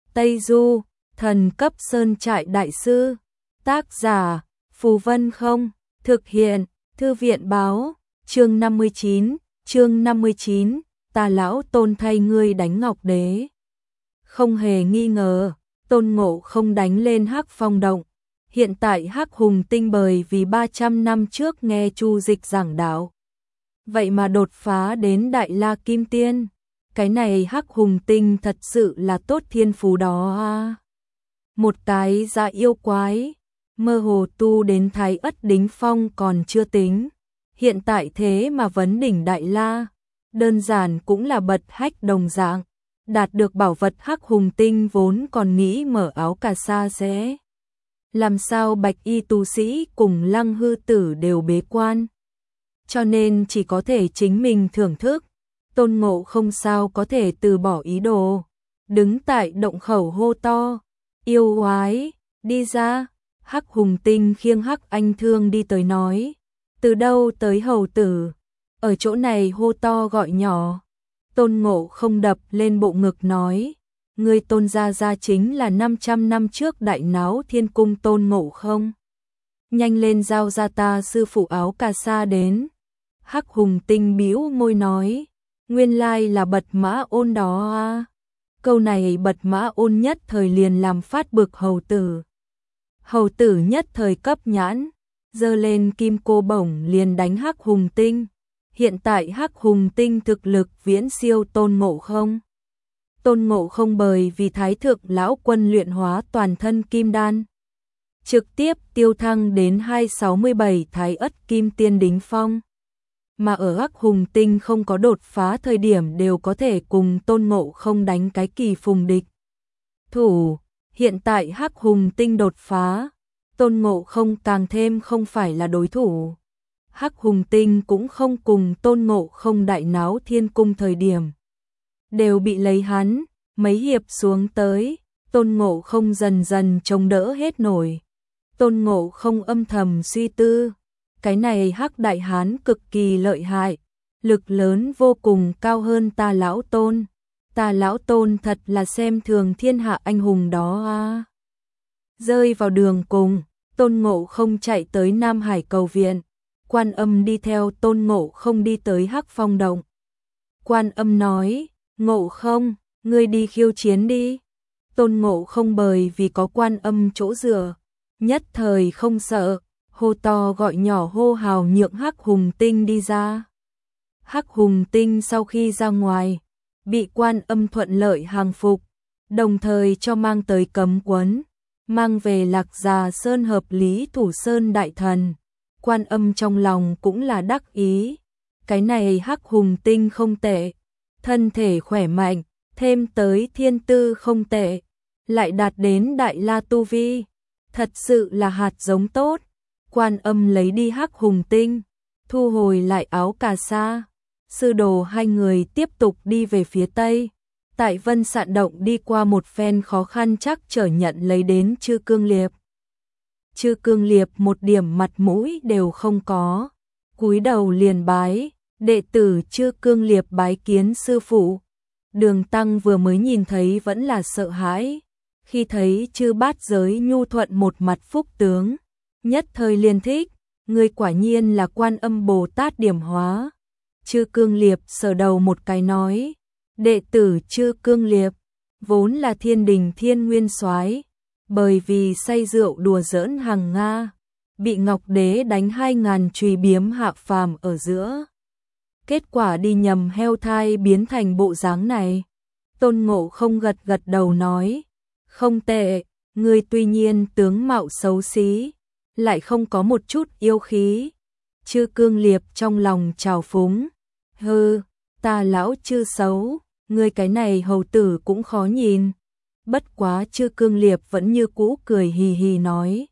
Tây Du, thần cấp sơn trại đại sư. Tác giả, Phù Vân Không, thực hiện, Thư viện báo, chương 59, ta lão Tôn thay ngươi đánh Ngọc Đế. Không hề nghi ngờ, Tôn Ngộ Không đánh lên Hắc Phong Động. Hiện tại Hắc Hùng Tinh bởi vì 300 năm trước nghe Chu Dịch giảng đạo, vậy mà đột phá đến Đại La Kim Tiên. Cái này Hắc Hùng Tinh thật sự là tốt thiên phú đó à. Một cái dạ yêu quái, mơ hồ tu đến Thái Ất đính phong còn chưa tính. Hiện tại thế mà vấn đỉnh Đại La, đơn giản cũng là bật hách đồng dạng. Đạt được bảo vật Hắc Hùng Tinh vốn còn nghĩ mở áo cà sa sẽ làm sao bạch y tu sĩ cùng Lăng Hư Tử đều bế quan, cho nên chỉ có thể chính mình thưởng thức. Tôn Ngộ Không sao có thể từ bỏ ý đồ, đứng tại động khẩu hô to, yêu quái, đi ra. Hắc Hùng Tinh khiêng Hắc Anh Thương đi tới nói, từ đâu tới hầu tử, ở chỗ này hô to gọi nhỏ. Tôn Ngộ Không đập lên bộ ngực nói, ngươi Tôn gia gia chính là 500 năm trước đại náo thiên cung Tôn Ngộ Không. Nhanh lên giao ra ta sư phụ áo cà sa đến. Hắc Hùng Tinh bĩu môi nói, nguyên lai là Bật Mã Ôn đó à. Câu này Bật Mã Ôn nhất thời liền làm phát bực hầu tử. Hầu tử nhất thời cấp nhãn, giơ lên kim cô bổng liền đánh Hắc Hùng Tinh. Hiện tại Hắc Hùng Tinh thực lực viễn siêu Tôn Ngộ Không. Tôn Ngộ Không bởi vì Thái Thượng lão quân luyện hóa toàn thân kim đan, trực tiếp tiêu thăng đến 267 Thái Ất Kim Tiên đính phong. Mà ở Hắc Hùng Tinh không có đột phá thời điểm đều có thể cùng Tôn Ngộ Không đánh cái kỳ phùng địch thủ. Hiện tại Hắc Hùng Tinh đột phá, Tôn Ngộ Không càng thêm không phải là đối thủ. Hắc Hùng Tinh cũng không cùng Tôn Ngộ Không đại náo thiên cung thời điểm, đều bị lấy hắn, mấy hiệp xuống tới, Tôn Ngộ Không dần dần chống đỡ hết nổi. Tôn Ngộ Không âm thầm suy tư, cái này Hắc Đại Hán cực kỳ lợi hại, lực lớn vô cùng cao hơn ta lão Tôn. Ta lão Tôn thật là xem thường thiên hạ anh hùng đó à. Rơi vào đường cùng, Tôn Ngộ Không chạy tới Nam Hải cầu viện. Quan Âm đi theo Tôn Ngộ Không đi tới Hắc Phong Động. Quan Âm nói, Ngộ Không, ngươi đi khiêu chiến đi. Tôn Ngộ Không bởi vì có Quan Âm chỗ dựa, nhất thời không sợ, hô to gọi nhỏ hô hào nhượng Hắc Hùng Tinh đi ra. Hắc Hùng Tinh sau khi ra ngoài, bị Quan Âm thuận lợi hàng phục, đồng thời cho mang tới cấm quấn, mang về Lạc Già Sơn hợp lý thủ sơn đại thần. Quan Âm trong lòng cũng là đắc ý, cái này Hắc Hùng Tinh không tệ, thân thể khỏe mạnh, thêm tới thiên tư không tệ, lại đạt đến Đại La tu vi, thật sự là hạt giống tốt. Quan Âm lấy đi Hắc Hùng Tinh, thu hồi lại áo cà sa. Sư đồ hai người tiếp tục đi về phía Tây. Tại Vân Sạn Động đi qua một phen khó khăn chắc trở nhận lấy đến Chư Cương Liệp. Chư Cương Liệp một điểm mặt mũi đều không có, cúi đầu liền bái, đệ tử Chư Cương Liệp bái kiến sư phụ. Đường Tăng vừa mới nhìn thấy vẫn là sợ hãi, khi thấy Chư Bát Giới nhu thuận một mặt phúc tướng, nhất thời liền thích, người quả nhiên là Quan Âm Bồ Tát điểm hóa. Chư Cương Liệp sờ đầu một cái nói, đệ tử Chư Cương Liệp vốn là thiên đình thiên nguyên soái, bởi vì say rượu đùa giỡn hàng Nga, bị Ngọc Đế đánh 2000 chùy biếm hạ phàm ở giữa. Kết quả đi nhầm heo thai biến thành bộ dáng này. Tôn Ngộ Không gật gật đầu nói, không tệ, ngươi tuy nhiên tướng mạo xấu xí, lại không có một chút yêu khí. Chư Cương Liệp trong lòng trào phúng, hừ, ta lão Chư xấu, ngươi cái này hầu tử cũng khó nhìn. Bất quá Chư Cương Liệp vẫn như cũ cười hì hì nói,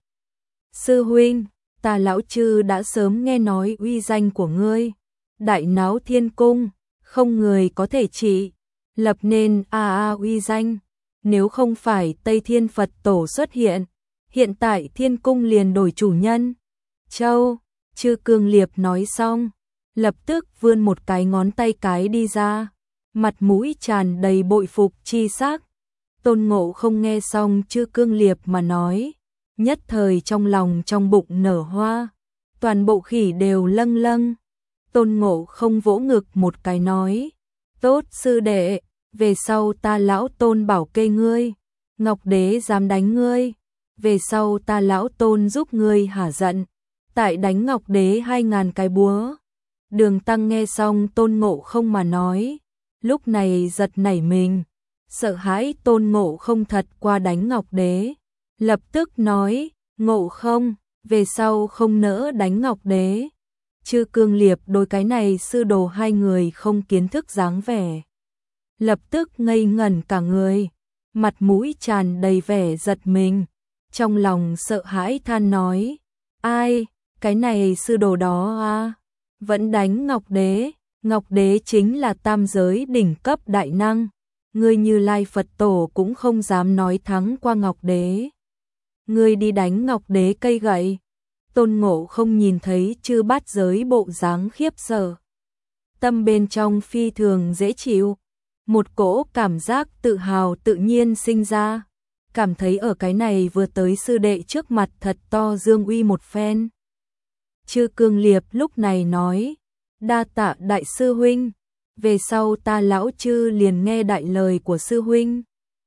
sư huynh, ta lão Chư đã sớm nghe nói uy danh của ngươi, đại náo thiên cung, không người có thể trị, lập nên uy danh. Nếu không phải Tây Thiên Phật Tổ xuất hiện, hiện tại thiên cung liền đổi chủ nhân. Châu, Chư Cương Liệp nói xong, lập tức vươn một cái ngón tay cái đi ra, mặt mũi tràn đầy bội phục chi sắc. Tôn Ngộ không nghe xong Chư Cương Liệp mà nói, nhất thời trong lòng trong bụng nở hoa, toàn bộ khỉ đều lâng lâng. Tôn Ngộ không vỗ ngực một cái nói, tốt sư đệ, về sau ta lão Tôn bảo kê ngươi, Ngọc Đế dám đánh ngươi, về sau ta lão Tôn giúp ngươi hả giận, tại đánh Ngọc Đế 2000 cái búa. Đường Tăng nghe xong Tôn Ngộ không mà nói, lúc này giật nảy mình, sợ hãi Tôn Ngộ không thật qua đánh Ngọc Đế, lập tức nói, Ngộ không, về sau không nỡ đánh Ngọc Đế. Chư Cương Liệp đôi cái này sư đồ hai người không kiến thức dáng vẻ, lập tức ngây ngẩn cả người, mặt mũi tràn đầy vẻ giật mình, trong lòng sợ hãi than nói, ai, cái này sư đồ đó à, vẫn đánh Ngọc Đế, Ngọc Đế chính là tam giới đỉnh cấp đại năng, ngươi Như Lai Phật Tổ cũng không dám nói thắng qua Ngọc Đế. Ngươi đi đánh Ngọc Đế cây gậy. Tôn Ngộ không nhìn thấy Chư Bát Giới bộ dáng khiếp sợ, tâm bên trong phi thường dễ chịu, một cỗ cảm giác tự hào tự nhiên sinh ra, cảm thấy ở cái này vừa tới sư đệ trước mặt thật to dương uy một phen. Chư Cương Liệp lúc này nói, đa tạ đại sư huynh, về sau ta lão Chư liền nghe đại lời của sư huynh.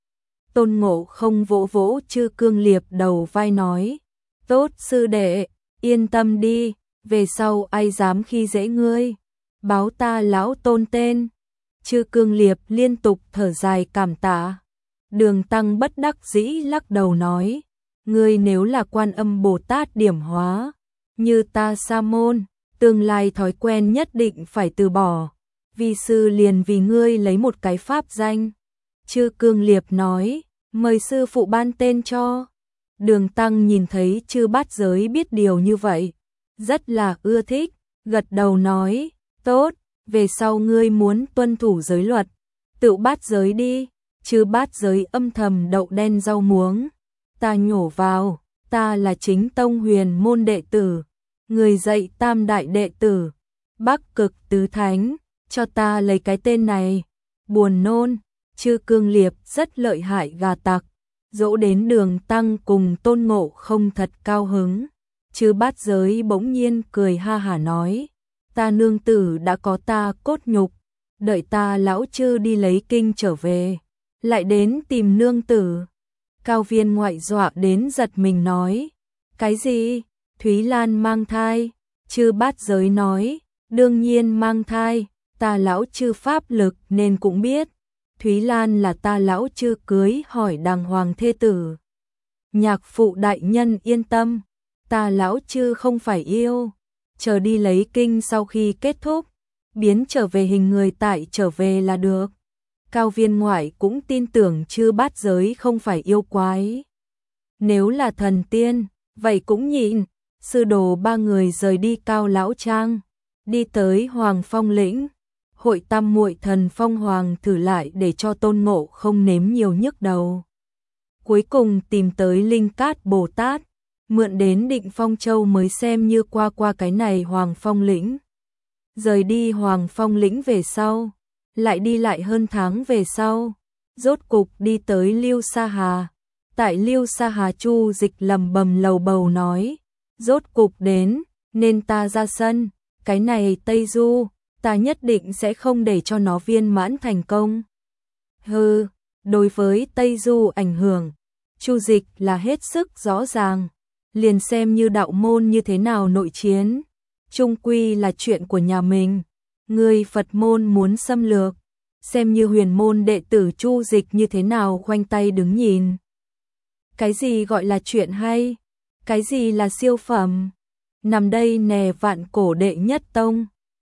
Tôn Ngộ không vỗ vỗ Chư Cương Liệp đầu vai nói, tốt sư đệ, yên tâm đi, về sau ai dám khi dễ ngươi, báo ta lão Tôn tên. Chư Cương Liệp liên tục thở dài cảm tạ. Đường Tăng bất đắc dĩ lắc đầu nói, ngươi nếu là Quan Âm Bồ Tát điểm hóa, như ta sa môn, tương lai thói quen nhất định phải từ bỏ, vi sư liền vì ngươi lấy một cái pháp danh. Chư Cương Liệp nói, mời sư phụ ban tên cho. Đường Tăng nhìn thấy Chư Bát Giới biết điều như vậy, rất là ưa thích, gật đầu nói, tốt, về sau ngươi muốn tuân thủ giới luật, tự bát giới đi. Chư Bát Giới âm thầm đậu đen rau muống, ta nhổ vào, ta là chính tông huyền môn đệ tử, người dạy tam đại đệ tử, Bắc Cực Tứ Thánh, cho ta lấy cái tên này, buồn nôn. Chư Cương Liệp rất lợi hại gà tặc, dỗ đến Đường Tăng cùng Tôn Ngộ không thật cao hứng. Chư Bát Giới bỗng nhiên cười ha hả nói, ta nương tử đã có ta cốt nhục, đợi ta lão Chư đi lấy kinh trở về, lại đến tìm nương tử. Cao Viên Ngoại dọa đến giật mình nói, cái gì? Thúy Lan mang thai? Chư Bát Giới nói, đương nhiên mang thai, ta lão Chư pháp lực nên cũng biết, Thúy Lan là ta lão Chư cưới hỏi đàng hoàng thê tử. Nhạc phụ đại nhân yên tâm, ta lão Chư không phải yêu, chờ đi lấy kinh sau khi kết thúc, biến trở về hình người tại trở về là được. Cao Viên Ngoại cũng tin tưởng Chư Bát Giới không phải yêu quái. Nếu là thần tiên, vậy cũng nhịn. Sư đồ ba người rời đi Cao Lão Trang, đi tới Hoàng Phong lĩnh. Hội Tam Muội Thần Phong Hoàng thử lại để cho Tôn Ngộ không nếm nhiều nhức đầu. Cuối cùng tìm tới Linh Cát Bồ Tát, mượn đến Định Phong Châu mới xem như qua cái này Hoàng Phong lĩnh. Rời đi Hoàng Phong lĩnh về sau, lại đi lại hơn tháng về sau, rốt cục đi tới Liêu Sa Hà. Tại Liêu Sa Hà Chu Dịch lầm bầm lầu bầu nói, rốt cục đến, nên ta ra sân, cái này Tây Du, ta nhất định sẽ không để cho nó viên mãn thành công. Hừ, đối với Tây Du ảnh hưởng, Chu Dịch là hết sức rõ ràng, liền xem như đạo môn như thế nào nội chiến, chung quy là chuyện của nhà mình. Người Phật môn muốn xâm lược, xem như huyền môn đệ tử Chu Dịch như thế nào khoanh tay đứng nhìn. Cái gì gọi là chuyện hay? Cái gì là siêu phẩm? Nằm đây nè vạn cổ đệ nhất tông,